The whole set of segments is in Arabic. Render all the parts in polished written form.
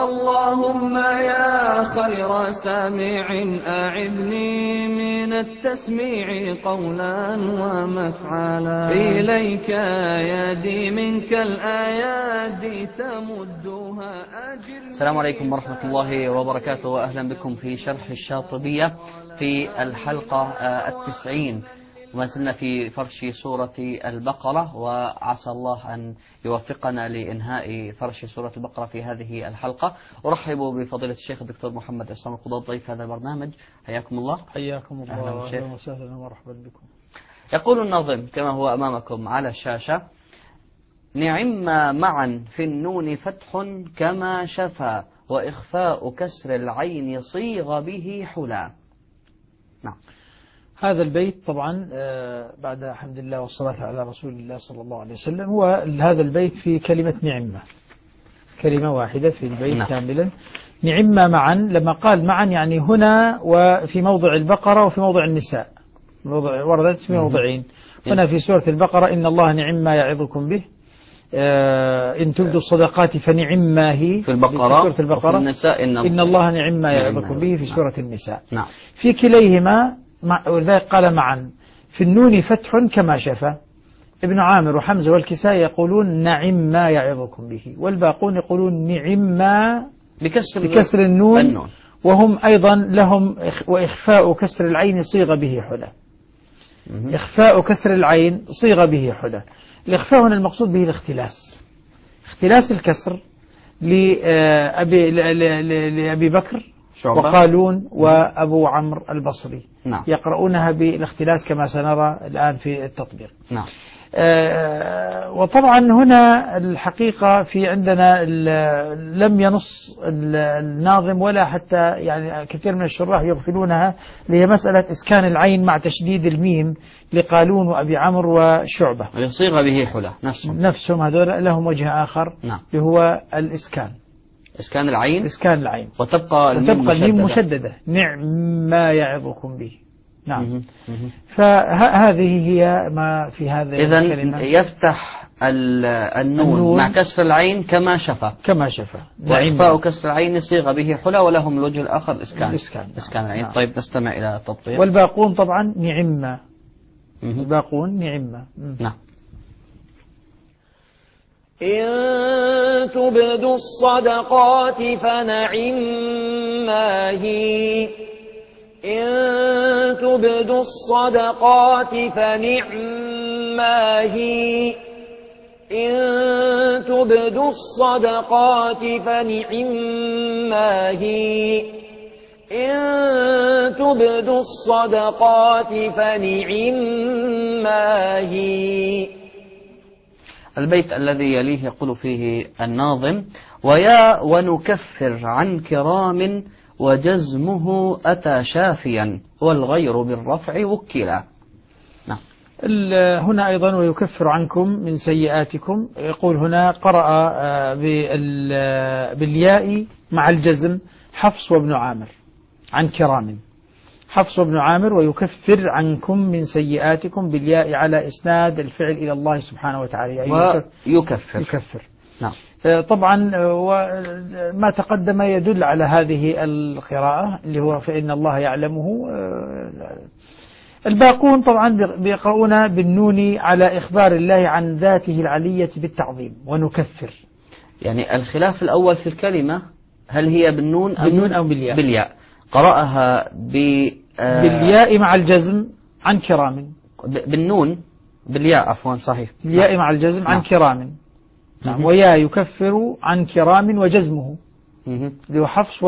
اللهم يا خير سامع أعذني من التسميع قولا ومفعلا، إليك يدي منك الآيات تمدها أجل. السلام عليكم ورحمة الله وبركاته، وأهلا بكم في شرح الشاطبية في الحلقة 90، وما زلنا في فرش سورة البقرة، وعسى الله أن يوفقنا لإنهاء فرش سورة البقرة في هذه الحلقة. أرحب بفضيلة الشيخ الدكتور محمد عصام القضاة ضيف هذا البرنامج، حياكم الله. حياكم الله، أهلا وسهلا ومرحبا بكم. يقول الناظم كما هو أمامكم على الشاشة: نعم معا في النون فتح كما شفا، وإخفاء كسر العين صيغ به حلا. نعم. هذا البيت طبعا بعد حمد الله والصلاة على رسول الله صلى الله عليه وسلم، هو هذا البيت في كلمة نعمة، كلمة واحدة في البيت. نعم. كاملا نعم معا، لما قال معا يعني هنا وفي موضع البقرة وفي موضع النساء، وردت في موضعين. هنا في سورة البقرة إن الله نعم ما يعظكم به، إن تبدوا الصدقات فنعم ما هي في البقرة، في سورة البقرة. وفي النساء إن الله نعم ما يعظكم به في سورة النساء. نعم. في كليهما ولذلك قال معا. في النون فتح كما شفا، ابن عامر وحمزة والكساء يقولون نعم ما يعظكم به، والباقون يقولون نعم ما بكسر النون، وهم أيضا لهم وإخفاء كسر العين صيغ به حلا. إخفاء كسر العين صيغ به حلا. الإخفاء هنا المقصود به الاختلاس، اختلاس الكسر لأبي بكر وقالون وأبو عمرو البصري. نعم. يقرؤونها بالاختلاس كما سنرى الآن في التطبيق. نعم. وطبعا هنا الحقيقة في عندنا لم ينص الناظم ولا حتى يعني كثير من الشراح يغفلونها، اللي هي مسألة إسكان العين مع تشديد الميم لقالون وأبي عمرو وشعبة. صيغ به حلا نفسهم هذول لهم وجه آخر. نعم. اللي هو الإسكان، إسكان العين، إسكان العين، وتبقى الميم مشددة. نعم ما يعظكم به. نعم. فهذه هي ما في هذا. إذن يفتح النون مع كسر العين كما شفا، وإخفاء كسر العين صيغ به حلا، ولهم الوجه الآخر إسكان العين. نعم. طيب نستمع إلى التطبيق. والباقون طبعا نعم. الباقون نعم. نعم. إن تبدوا الصدقات فنعم ما هي، إن تبدوا الصدقات فنعم ما هي، إن تبدوا الصدقات فنعم ما هي، إن تبدوا الصدقات فنعم ما هي. البيت الذي يليه يقول فيه الناظم: ويا ونكفر عن كرام وجزمه أتى شافيا، والغير بالرفع وكلا. نعم. هنا أيضا ويكفر عنكم من سيئاتكم، يقول هنا قرأ بالياء مع الجزم حفص وابن عامر عن كرام، حفص وابن عامر ويكفر عنكم من سيئاتكم بالياء على إسناد الفعل إلى الله سبحانه وتعالى. ويكفر. نعم. طبعا ما تقدم يدل على هذه القراءة اللي هو فإن الله يعلمه. الباقون طبعا بيقرؤون بالنون على إخبار الله عن ذاته العلية بالتعظيم ونكفر. يعني الخلاف الأول في الكلمة هل هي بالنون أو بالياء؟ بالياء. قرأها بالياء مع الجزم عن كرام. بالنون بالياء عفوا، صحيح. بالياء مع الجزم عن كرام. نعم. ويا يكفر عن كرام وجزمه اللي هو حفص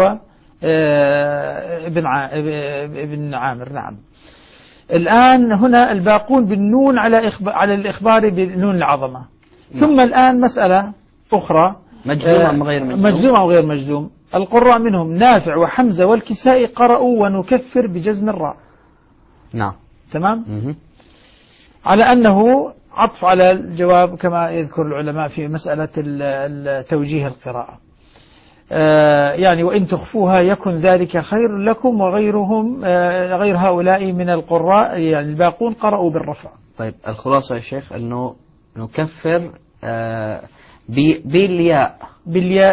ابن عامر. نعم. الآن هنا الباقون بالنون على الإخبار بالنون العظمة. ثم الآن مسألة أخرى، مجزوم أم غير مجزوم؟ مجزوم أو غير مجزوم. القراء منهم نافع وحمزة والكساء قرأوا ونكفر بجزم الراء. نعم. تمام. على أنه عطف على الجواب كما يذكر العلماء في مسألة توجيه القراءة. يعني وإن تخفوها يكن ذلك خير لكم، وغيرهم غير هؤلاء من القراء يعني الباقون قرأوا بالرفع. طيب الخلاصة يا شيخ أنه نكفر بالياء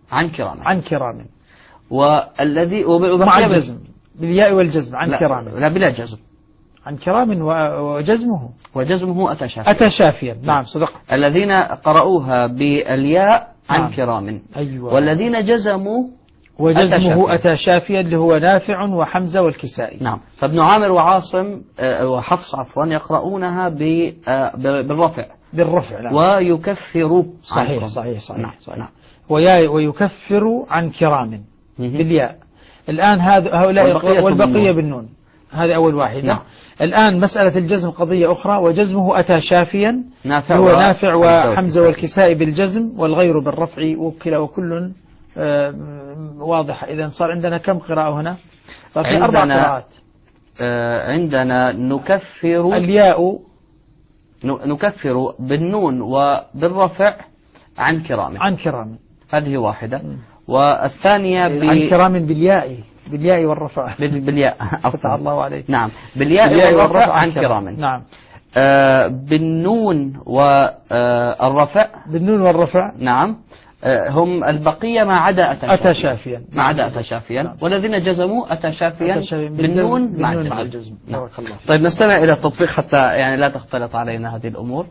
عن كرام. عن كرام. والذي مع الجزم بالياء والجزم عن كرام. لا بلا جزم. عن كرام وجزمه أتى شافيا. نعم صدق. الذين قرأوها بالياء عن كرام. أيوة. والذين جزموا وجزمه أتى شافيا اللي هو نافع وحمزة والكسائي. نعم. فابن عامر وعاصم وحفص عفوا يقرؤونها بالرفع. نعم. ويكفر. صحيح. نعم. ويكفر عن كرام بالياء. الآن هؤلاء والبقية بالنون. هذا أول واحدة. نعم. الآن مسألة الجزم قضية أخرى. وجزمه أتى شافيا هو نافع وحمزة والكسائي بالجزم والغير بالرفع وكل واضح. إذن صار عندنا كم قراءة هنا؟ صار في 4 قراءات. عندنا نكفر الياء نكفر بالنون وبالرفع عن كرام. هذه واحدة. والثانية عن كرام بالياء والرفع. بالياء. فتح الله عليك. نعم. بالياء والرفع عن كرام. نعم. بالنون والرفع. نعم. هم البقية ما عدا أتى شافيا. نعم. والذين جزموا أتى شافيا بالنون مع الجزم. نعم. طيب نستمع إلى التطبيق حتى يعني لا تختلط علينا هذه الأمور.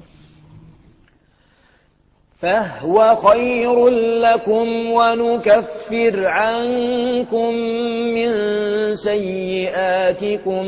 فهو خير لكم ونكفر عنكم من سيئاتكم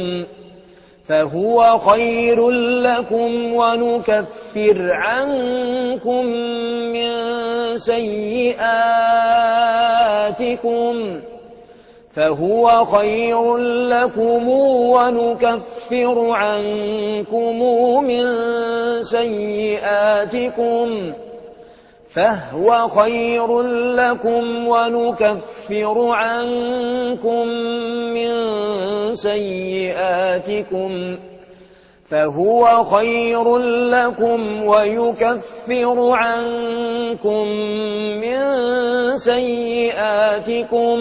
فهو خير لكم ويكفر عنكم من سيئاتكم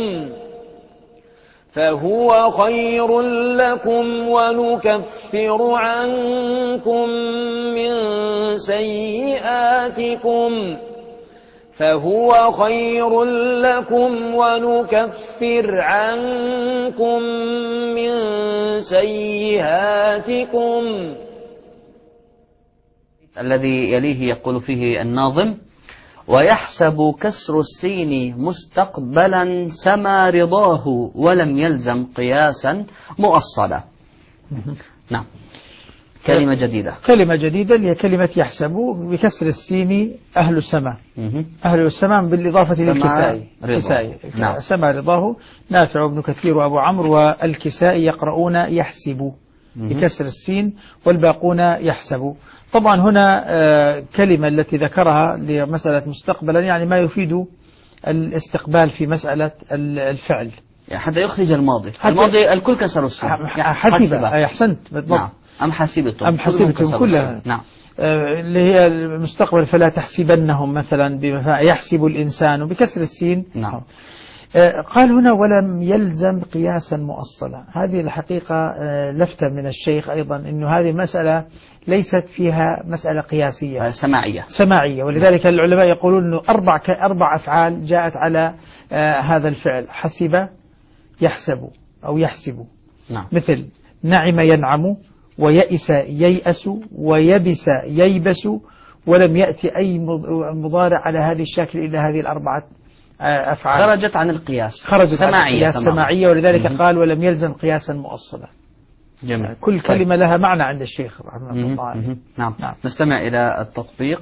الذي يليه يقول فيه الناظم: ويحسب كسر السين مستقبلا سما رضاه ولم يلزم قياسا مؤصلا. نعم. كلمة جديدة اللي هي كلمة يحسب بكسر السين أهل السماء. أهل السماء بالإضافة للكسائي. نعم. سما رضاه نافع وابن كثير وأبو عمرو والكسائي يقرؤون يحسب بكسر السين والباقون يحسب. طبعا هنا كلمة التي ذكرها لمسألة مستقبلا يعني ما يفيد الاستقبال في مسألة الفعل يعني حتى يخرج الماضي الكل كسر السين حسب. أحسنت بالضبط. نعم. أم حسبتم كلها. نعم. اللي هي المستقبل فلا تحسبنهم مثلا بما يحسب الإنسان بكسر السين. نعم. قال هنا ولم يلزم قياسا مؤصلا. هذه الحقيقة لفتة من الشيخ أيضا إنه هذه المسألة ليست فيها مسألة قياسية سماعية. ولذلك العلماء يقولون إنه 4 أفعال جاءت على هذا الفعل: حسب يحسب أو يحسب. نعم. مثل نعم ينعم، ويئس ييأس، ويبس ييبس، ولم يأتي أي مضارع على هذه الشكل إلا هذه 4 أفعال خرجت عن القياس سماعية. ولذلك قال ولم يلزم قياسا مؤصلا. جميل. كل كلمة لها معنى عند الشيخ رحمه الله. نعم. نستمع إلى التطبيق.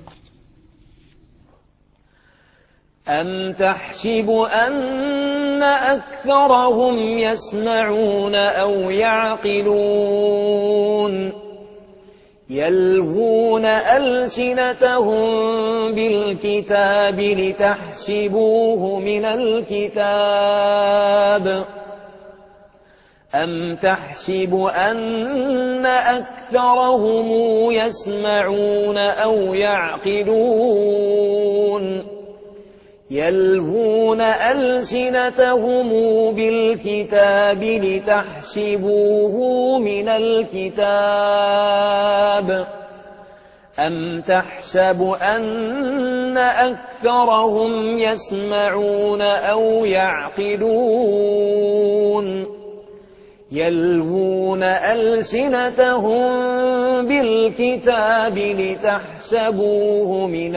أم تحسب أن أكثرهم يسمعون أو يعقلون يلوون ألسنتهم بالكتاب لتحسبوه من الكتاب أم تحسب أن أكثرهم يسمعون أو يعقلون يلوون ألسنتهم بالكتاب لتحسبوه من الكتاب أم تحسب أن أكثرهم يسمعون أو يعقلون يلوون ألسنتهم بالكتاب لتحسبوه من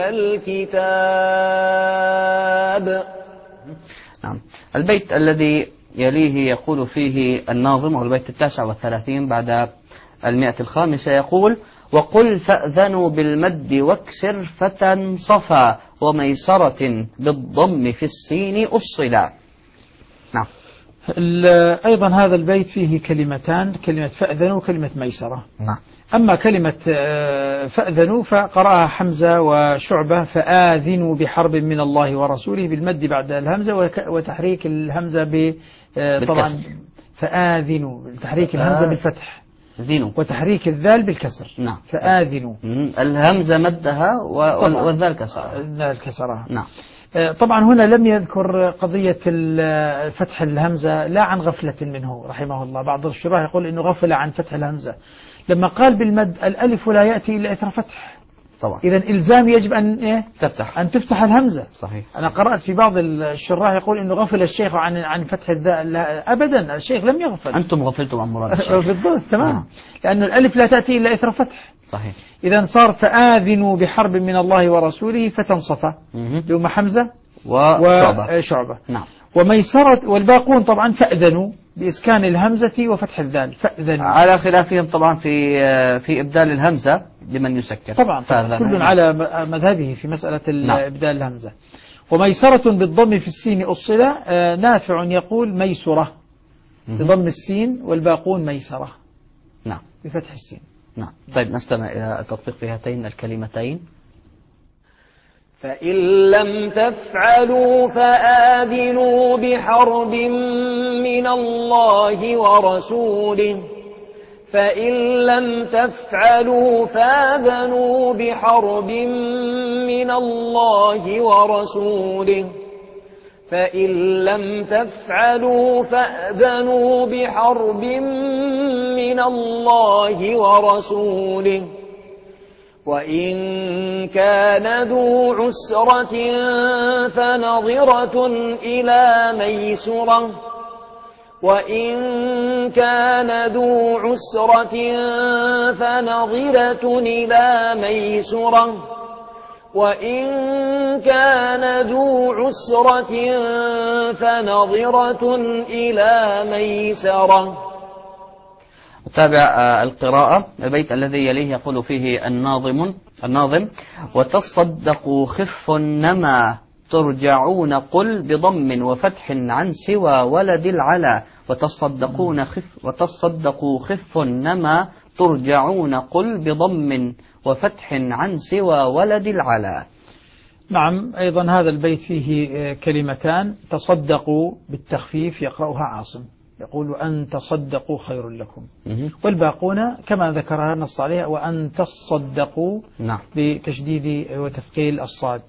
الكتاب. نعم. البيت الذي يليه يقول فيه الناظم، والبيت 39 بعد 105 يقول: وقل فأذنوا بالمد واكسر فتى صفا وميسرة بالضم في السين أصلا. نعم. أيضا هذا البيت فيه كلمتان، كلمة فأذنوا وكلمة ميسرة. نعم. أما كلمة فأذنوا فقرأها حمزة وشعبة: فآذنوا بحرب من الله ورسوله، بالمد بعد الهمزة وتحريك الهمزة طبعا فآذنوا، تحريك الهمزة بالفتح ذنوا، وتحريك الذال بالكسر. نعم. فآذنوا، الهمزة مدها والذال كسرها. الذال كسرها. نعم. طبعا هنا لم يذكر قضية فتح الهمزة لا عن غفلة منه رحمه الله. بعض الشراح يقول إنه غفل عن فتح الهمزة لما قال بالمد الألف لا يأتي إلا إثر فتح. طبعا إذا إلزام يجب أن تفتح الهمزة. صحيح. أنا قرأت في بعض الشراح يقول إنه غفل الشيخ عن فتح الذال. أبدا، الشيخ لم يغفل. أنتم غفلتم عن مراد الشيخ. بالضبط، تمام. لأن الألف لا تأتي إلا إثر فتح. صحيح. إذا صار فآذنوا بحرب من الله ورسوله فتنصفى لهم حمزة وشعبة. نعم. وميسرة، والباقون طبعا فأذنوا بإسكان الهمزة وفتح الذال، فأذنوا، على خلافهم طبعا في إبدال الهمزة لمن يسكر. طبعا كل على مذهبه في مسألة إبدال الهمزة. وميسرة بالضم في السين أصلة. نافع يقول ميسرة بضم السين، والباقون ميسرة. نعم. بفتح السين. نعم. طيب نستمع إلى التطبيق في هاتين الكلمتين. فإن لم تفعلوا فآذنوا بحرب من الله ورسوله، فإن لم تفعلوا فآذنوا بحرب من الله ورسوله، فإن لم تفعلوا فآذنوا بحرب من الله ورسوله، وإن كان ذو عسرة فنظرة إلى ميسرة، وإن كان ذو عسرة فنظرة إلى ميسرة، وإن كان ذو عسرة فنظرة إلى ميسرة. تابع القراءة. البيت الذي يليه يقول فيه الناظم: وتصدقوا خف نما ترجعون قل بضم وفتح عن سوى ولد العلا، وتصدقوا خف نما ترجعون قل بضم وفتح عن سوى ولد العلا. نعم. أيضا هذا البيت فيه كلمتان: تصدقوا بالتخفيف يقرأها عاصم، يقول أن تصدقوا خير لكم، والباقون كما ذكرها نص عليها وأن تصدقوا. نعم. بتشديد وتثقيل الصاد.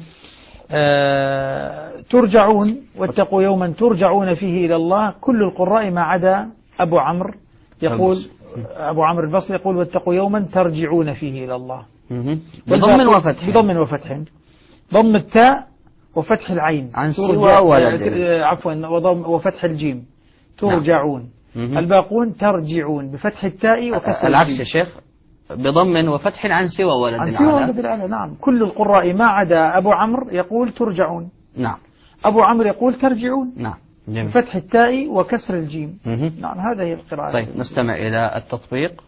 ترجعون، واتقوا يوما ترجعون فيه إلى الله. كل القراء ما عدا أبو عمرو يقول، أبو عمرو البصري يقول واتقوا يوما ترجعون فيه إلى الله بضم وفتح، ضم التاء وفتح العين عن سوى ولد، عفوا، وفتح الجيم ترجعون. الباقون ترجعون بفتح التاء وكسر العكس يا شيخ، بضم وفتح عن سوى ولد عن سوى ولد العلا. نعم. كل القراء ما عدا أبو عمرو يقول ترجعون. نعم. أبو عمرو يقول ترجعون. نعم. بفتح التاء وكسر الجيم. نعم. هذه هي القراءة. طيب نستمع إلى التطبيق.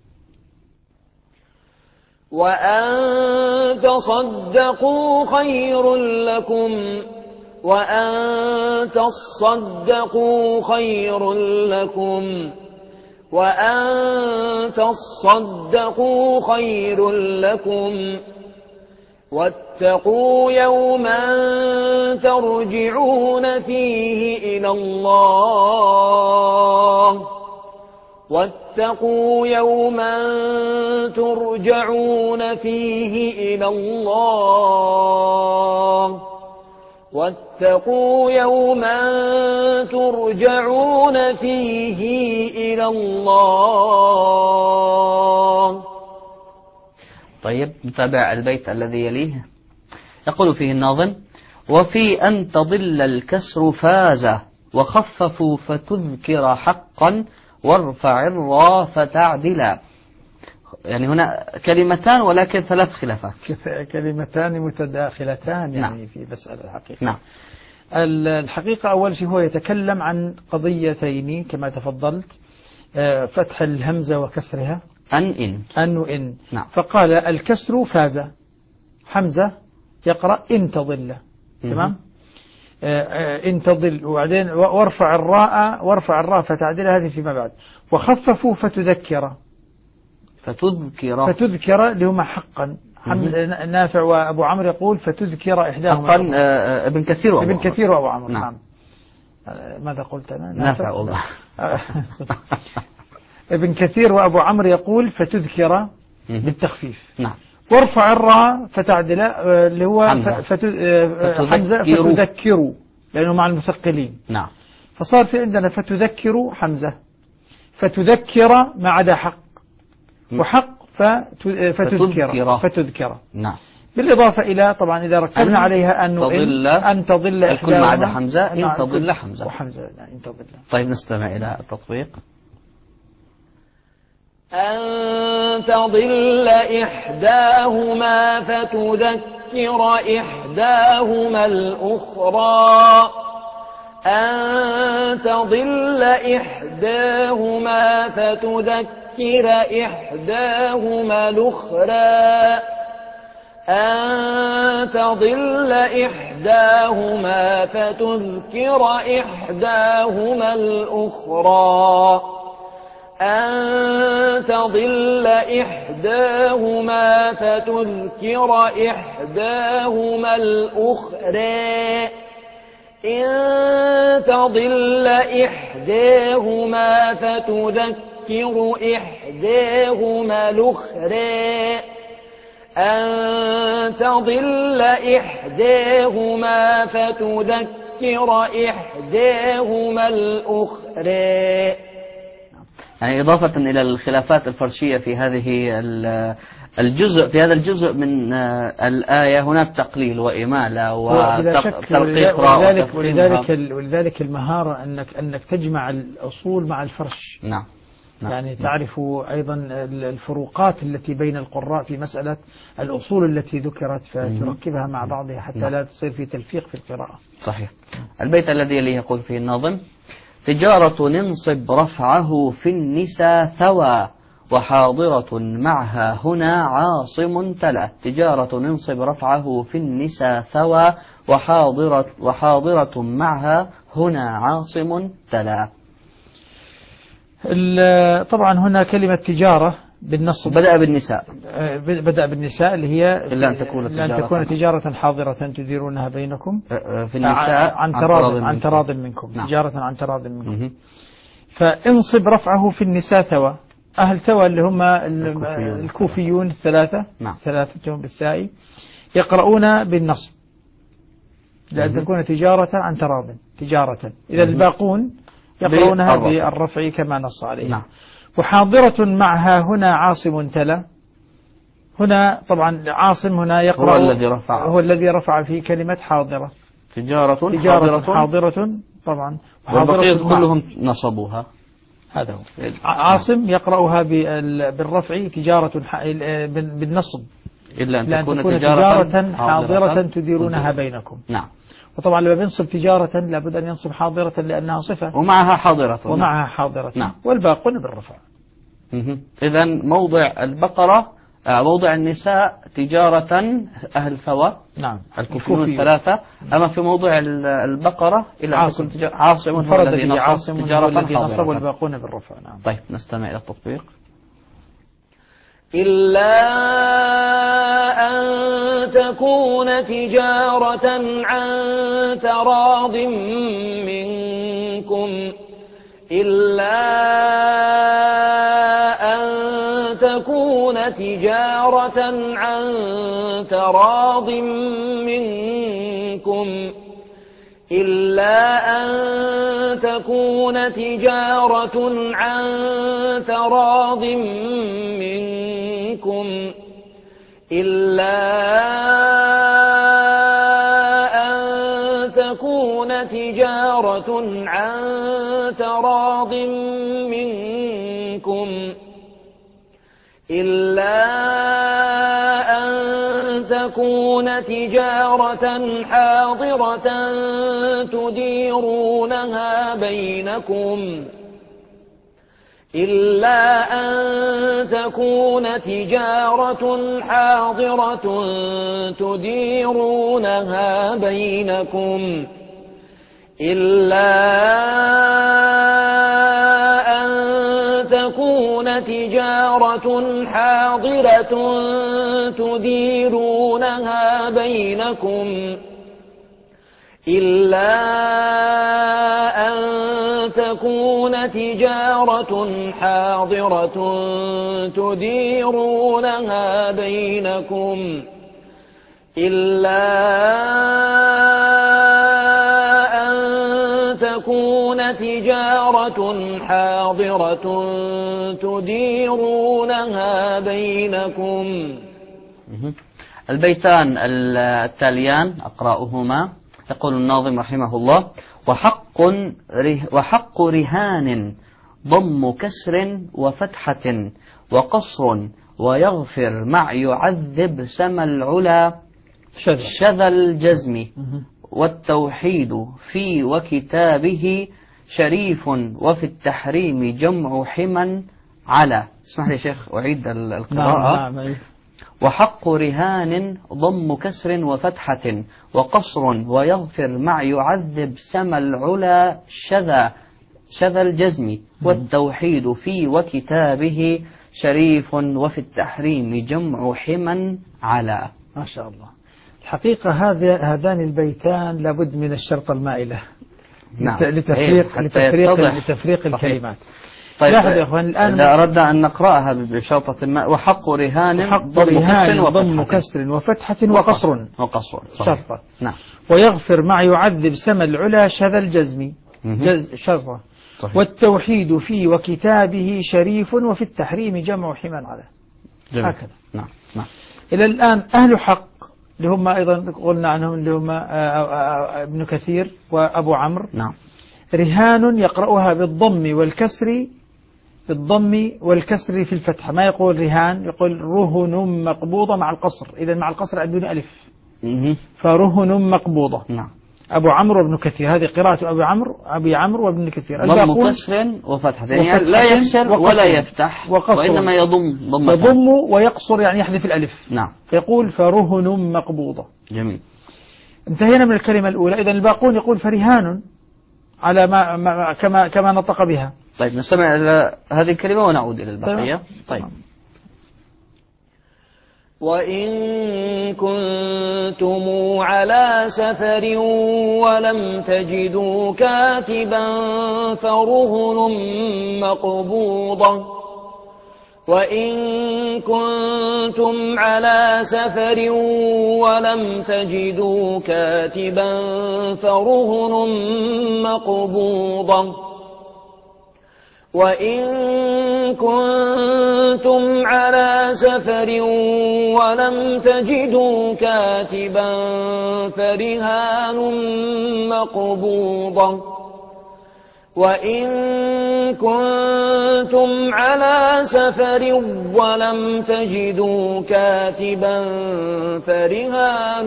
وأن تصدقوا خير لكم، وأن تصدقوا خير لكم، وأن تصدقوا خير لكم، واتقوا يوما ترجعون فيه إلى الله، واتقوا يوما ترجعون فيه إلى الله، واتقوا يوما ترجعون فيه إلى الله. طيب نتابع البيت الذي يليه. يقول فيه الناظم: وفي أن تضل الكسر فاز وخففوا فتذكر حقا وارفع الراء فتعدلا. يعني هنا كلمتان ولكن ثلاث خلافات، كلمتان متداخلتان يعني نعم. في مسألة الحقيقة. نعم. الحقيقة أول شيء هو يتكلم عن قضيتين كما تفضلت، فتح الهمزة وكسرها، أن وإن. نعم. فقال الكسر فاز، حمزة يقرأ إن تضل، تمام. إن تضل، وبعدين وارفع الراء فتعدل، هذه فيما بعد. وخففوا فتذكر لهما حقا. نافع وأبو عمرو يقول فتذكر إحداهما حقا. ابن كثير وأبو عمرو. نعم. نعم. ماذا قلت أنا؟ نافع والله. ابن كثير وأبو عمرو يقول فتذكر بالتخفيف. نعم. وارفع الراء فتعدل اللي هو حمزة فتذكروا لأنه مع المثقلين. نعم. فصار في عندنا فتذكروا حمزة، فتذكر ما عدا حق، وحق فتذكر. نعم. بالإضافة إلى طبعا إذا ركبنا عليها أن تضل الكل ما عدا حمزة، إن تضل حمزة وحمزة إن تضل. طيب نستمع إلى التطبيق. أن تضل إحداهما فتذكر إحداهما الأخرى، أن تضل إحداهما فتذكر إحداهما الأخرى، أن تضل إحداهما فتذكر إحداهما الأخرى، أن تضل إحداهما فتذكر إحداهما الأخرى، إن تضل إحداهما فتذكر إحداهما الأخرى، أن تضل إحداهما فتذكر إحداهما الأخرى. يعني إضافة إلى الخلافات الفرشية في هذه الجزء، في هذا الجزء من الآية هناك تقليل وإمالة وترقيق راء. ولذلك المهارة أنك تجمع الأصول مع الفرش. نعم. يعني تعرف أيضا الفروقات التي بين القراء في مسألة الأصول التي ذكرت فتركبها مع بعضها حتى لا تصير في تلفيق في القراءة. صحيح. البيت الذي يليه يقول فيه الناظم: تجارة ننصب رفعه في النساء ثوى وحاضرة معها هنا عاصم تلا. تجارة ننصب رفعه في النساء ثوى وحاضرة معها هنا عاصم تلا. طبعا هنا كلمة تجارة بالنصب بدأ بالنساء اللي هي إلا أن تكون تجارة حاضرة تديرونها بينكم في النساء عن تراض منكم. نعم. تجارة عن تراض منكم. فانصب رفعه في النساء ثوى. أهل ثوى اللي هم الكوفيون الثلاثة. نعم. ثلاثتهم بالثاء يقرؤون بالنصب لأن تكون تجارة عن تراض تجارة. إذا الباقون يقرؤونها بالرفع كما نص عليه. نعم. وحاضرة معها هنا عاصم تلا. هنا طبعا عاصم هنا يقرأ هو الذي رفع في كلمة حاضرة. تجارة حاضرة طبعا. والبقية كلهم نصبوها. هذا هو. عاصم يقرأها بالرفع تجارة بالنصب إلا أن تكون تجارة حاضرة تديرونها بينكم. نعم. وطبعا لما بينصب تجارة لابد أن ينصب حاضرة لأنها صفة ومعها حاضرة. نعم. والباقون بالرفع. إذن موضع البقرة موضع النساء تجارة أهل ثوى. نعم. الكوفيون الثلاثة. أما في موضع البقرة إلى عاصم هو الذي نصب تجارة حاضرة والباقون بالرفع. نعم. طيب نستمع إلى التطبيق. إلا أن تكون تجارة عن تراض منكم إلا أن تكون تجارة عن تراض منكم إلا أن تكون تجارة عن تراض منكم إلا أن تكون تجارة عن تراض منكم إلا أن تكون تجارة حاضرة تديرونها بينكم إلا أن تكون تجارة حاضرة تديرونها بينكم إلا أن تكون تجارة حاضرة تديرونها بينكم إلا أن تكون تجارة حاضرة تديرونها بينكم إلا أن تكون تجارة حاضرة تديرونها بينكم. البيتان التاليان أقرأهما. يقول الناظم رحمه الله: وحق رهان ضم كسر وفتحة وقصر ويغفر مع يعذب سما العلا شذا الجزم والتوحيد في وكتابه شريف وفي التحريم جمع حما على. اسمح لي يا شيخ أعيد القراءة. نعم. وحق رهان ضم كسر وفتحة وقصر ويغفر مع يعذب سما العلا شذا الجزم والتوحيد في وكتابه شريف وفي التحريم جمع حما على. ما شاء الله. الحقيقة هذان البيتان لابد من الشرطة المائلة. نعم. لتفريق الكلمات. طيب لاحظ يا اخوان الآن إذا أردنا أن نقرأها بشرطة ما: وحق رهان ضم كسر وفتحة وقصر شرطة. نعم. ويغفر مع يعذب سما العلا شذا الجزم شرطة. والتوحيد في وكتابه شريف وفي التحريم جمع حما على. هكذا. نعم. إلى الآن أهل حق اللي هم أيضا قلنا عنهم اللي هم ابن كثير وأبو عمرو. نعم. رهان يقرأها بالضم والكسر في الفتحة، ما يقول رهان، يقول رهن مقبوضة مع القصر، إذا مع القصر بدون ألف فرهن مقبوضة. نعم. أبو عمرو وابن كثير، هذه قراءة أبي عمرو وابن كثير. ضم كسر وفتحة، يعني لا يكسر ولا يفتح وإنما يضم ويقصر، يعني يحذف الألف. نعم. فيقول فرهن مقبوضة. جميل. انتهينا من الكلمة الأولى. إذا الباقون يقول فرهان على ما كما نطق بها. طيب نستمع إلى هذه الكلمة ونعود إلى البقية. طيب. وإن كنتم على سفر ولم تجدوا كاتبا فرهن مقبوضة وإن كنتم على سفر ولم تجدوا كاتبا فرهن مقبوضة وإن كنتم على سفر ولم تجدوا كاتبا فرهان مقبوضة وإن كنتم على سفر ولم تجدوا كاتبا فرهان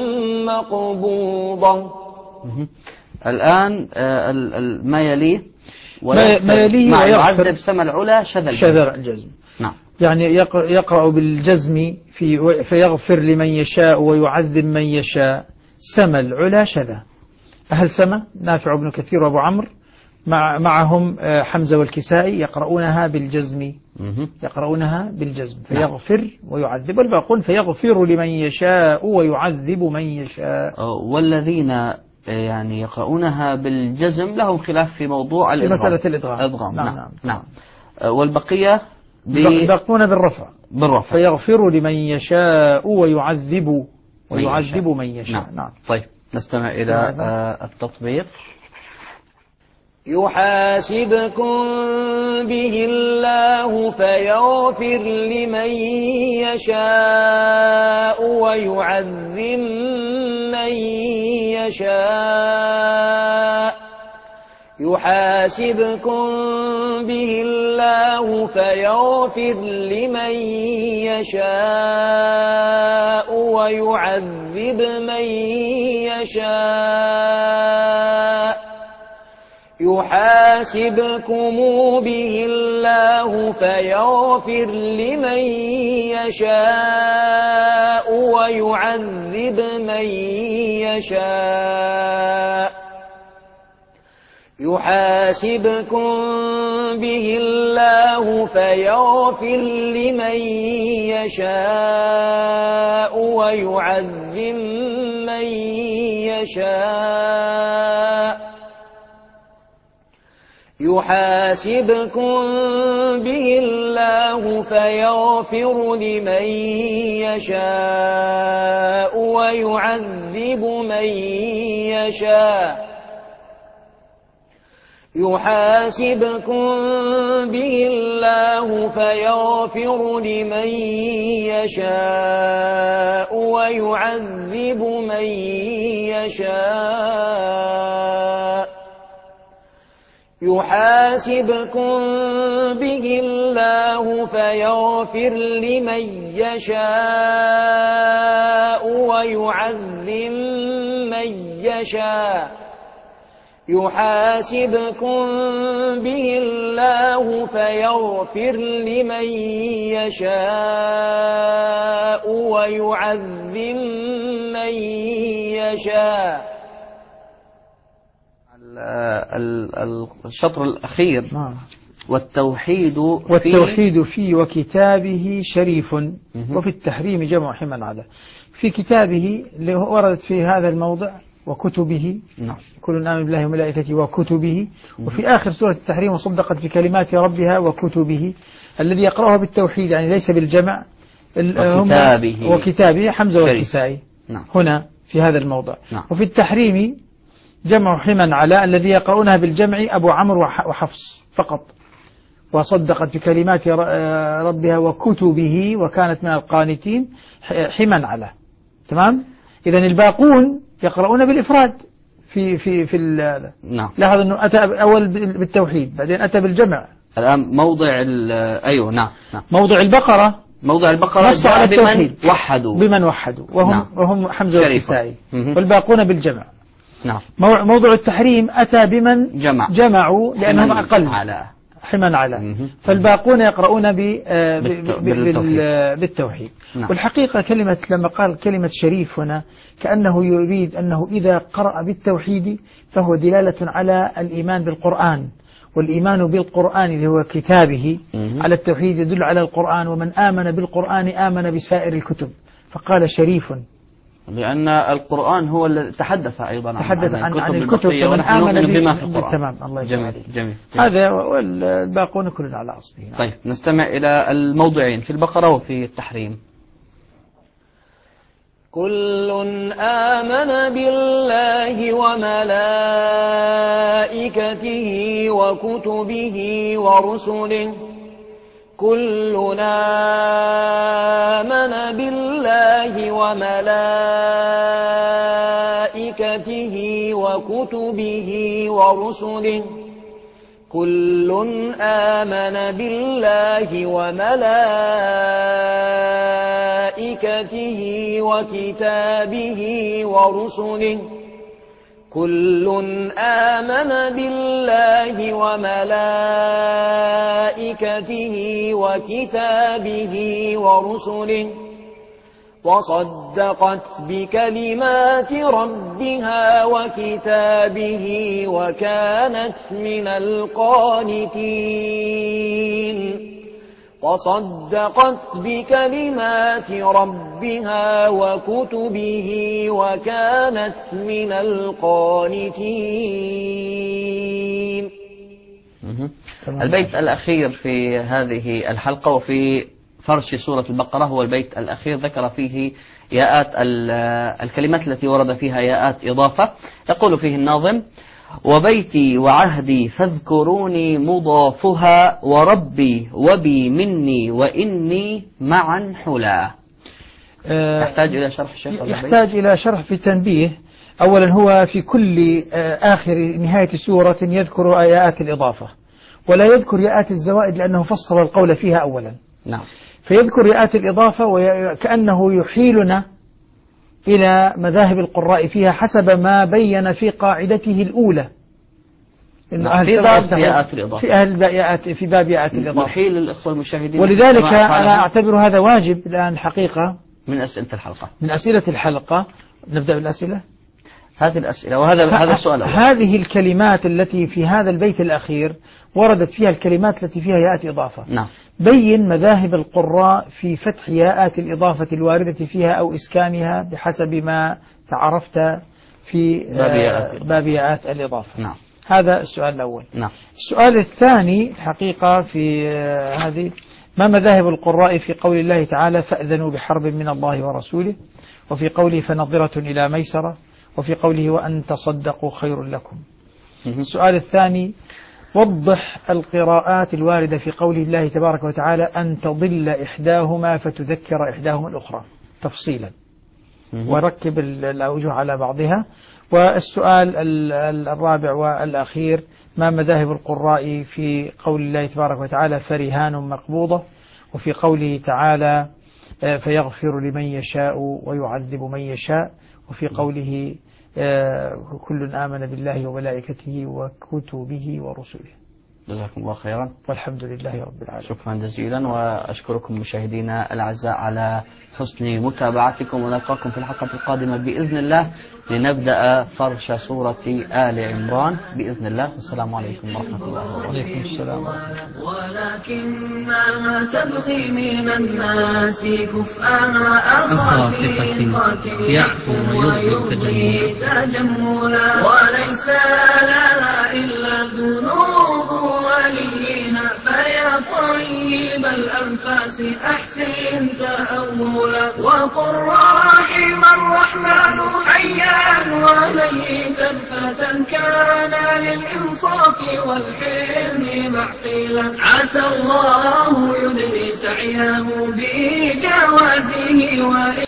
مقبوضة. الآن ما يليه ما يعذب سما العلا شذا الجزم. نعم. يعني يقرأ بالجزم فيغفر لمن يشاء ويعذب من يشاء سما العلا شذا. أهل سما نافع بن كثير وأبو عمرو معهم حمزة والكسائي يقرؤونها بالجزم فيغفر ويعذب، والباقون فيغفر لمن يشاء ويعذب من يشاء. والذين يعني يقرؤونها بالجزم لهم خلاف في موضوع الإدغام، مسألة الإدغام. نعم. والبقية يقرؤون بالرفع فيغفر لمن يشاء ويعذب من يشاء. نعم. طيب نستمع إلى التطبيق. يحاسبكم به الله فيغفر لمن يشاء ويعذب من يشاء يحاسبكم به الله فيغفر لمن يشاء ويعذب من يشاء يحاسبكم به الله فيغفر لمن يشاء ويعذب من يشاء يحاسبكم به الله فيغفر لمن يشاء ويعذب من يشاء يحاسبكم به الله فيغفر لمن يشاء ويعذب من يشاء يحاسبكم به الله فيغفر لمن يشاء ويعذب من يشاء يحاسبكم به الله فيغفر لمن يشاء ويعذب من يشاء يحاسبكم به الله فيغفر لمن يشاء ويعذب من يشاء. الشطر الأخير والتوحيد في وكتابه شريف وفي التحريم جمع حما على. في كتابه اللي وردت في هذا الموضع وكتبه كل آمن بالله وملائكته وكتبه، وفي آخر سورة التحريم وصدقت بكلمات ربها وكتبه، الذي يقرأها بالتوحيد يعني ليس بالجمع وكتابه حمزة والكسائي هنا في هذا الموضع. وفي التحريم جمع حما على الذي يقرؤونها بالجمع أبو عمرو وحفص فقط، وصدقت بكلمات ربها وكتبه وكانت من القانتين حما على. تمام. إذن الباقون يقرؤون بالإفراد في لاحظ أنه أتى أول بالتوحيد بعدين أتى بالجمع. الآن موضع أيوه نعم موضع البقرة نص على التوحيد بمن وحدوا وهم حمزة والكسائي، والباقون بالجمع. نعم. موضع التحريم أتى بمن جمعوا لأنهم أقل حما على، فالباقون يقرؤون بالتوحيد. والحقيقة لما قال كلمة شريف هنا كأنه يريد أنه إذا قرأ بالتوحيد فهو دلالة على الإيمان بالقرآن، والإيمان بالقرآن اللي هو كتابه على التوحيد يدل على القرآن، ومن آمن بالقرآن آمن بسائر الكتب، فقال شريف لأن القرآن هو الذي تحدث أيضا عن الكتب ومن آمن بما في القرآن. تمام. الله جميل. هذا والباقون كلنا على أصله. طيب نستمع إلى الموضوعين في البقرة وفي التحريم. كل آمن بالله وملائكته وكتبه ورسله كلنا آمن بالله وملائكته وكتبه ورسله كل آمن بالله وملائكته وكتابه ورسله كل آمن بالله وملائكته وكتابه ورسله وصدقت بكلمات ربها وكتابه وكانت من القانتين وصدقت بكلمات ربها وكتبه وكانت من القانتين. البيت الأخير في هذه الحلقة وفي فرش سورة البقرة هو البيت الأخير، ذكر فيه ياءات الكلمات التي ورد فيها ياءات إضافة. يقول فيه الناظم: وبيتي وعهدي فاذكروني مضافها وربي وبي مني وإني معا حلا. يحتاج إلى شرح الشيخ؟ يحتاج إلى شرح في تنبيه. أولا هو في كل آخر نهاية سورة يذكر آيات الإضافة ولا يذكر ياءات الزوائد لأنه فصل القول فيها أولا. نعم. فيذكر ياءات الإضافة وكأنه يحيلنا إلى مذاهب القراء فيها حسب ما بين في قاعدته الأولى. نعم. في باب ياءات الإضافة، في باب ياءات الإضافة نحيل الإخوة المشاهدين. ولذلك أنا أعتبر هذا واجب الآن حقيقة من أسئلة الحلقة. من أسئلة الحلقة نبدأ بالأسئلة. هذه الأسئلة وهذا السؤال. هذه الكلمات التي في هذا البيت الأخير وردت فيها الكلمات التي فيها ياءات إضافة. نعم. بين مذاهب القراء في فتح ياءات الإضافة الواردة فيها أو إسكانها بحسب ما تعرفت في باب ياءات الإضافة. نعم. هذا السؤال الأول. نعم. السؤال الثاني حقيقة في هذه ما مذاهب القراء في قول الله تعالى فأذنوا بحرب من الله ورسوله، وفي قوله فنظرة إلى ميسرة، وفي قوله وأن تصدقوا خير لكم. السؤال الثاني وضح القراءات الواردة في قوله الله تبارك وتعالى أن تضل إحداهما فتذكر إحداهما الأخرى تفصيلا، وركب الأوجه على بعضها. والسؤال الرابع والأخير ما مذاهب القراء في قول الله تبارك وتعالى فرهان مقبوضة، وفي قوله تعالى فيغفر لمن يشاء ويعذب من يشاء، وفي قوله كل آمن بالله وملائكته وكتبه ورسله. جزاكم الله خيرا والحمد لله رب العالمين. شكرا جزيلا، وأشكركم مشاهدينا الأعزاء على حسن متابعتكم، ونلقاكم في الحلقة القادمة بإذن الله لنبدأ فرش سورة آل عمران بإذن الله. والسلام عليكم ورحمة الله وبركاته. وعليكم السلام ورحمة الله. ولكنها تبغي من الناس كفءها أخافقة يعفو ويبغي تجملا، وليس لها إلا الذنوب وليها، فيا طيب الأنفاس أحسن تأولا، وقل رحم الرحمن حيا وميتا فتى كان للإنصاف والحلم معقلا، عسى الله يدري سعيه بجوازه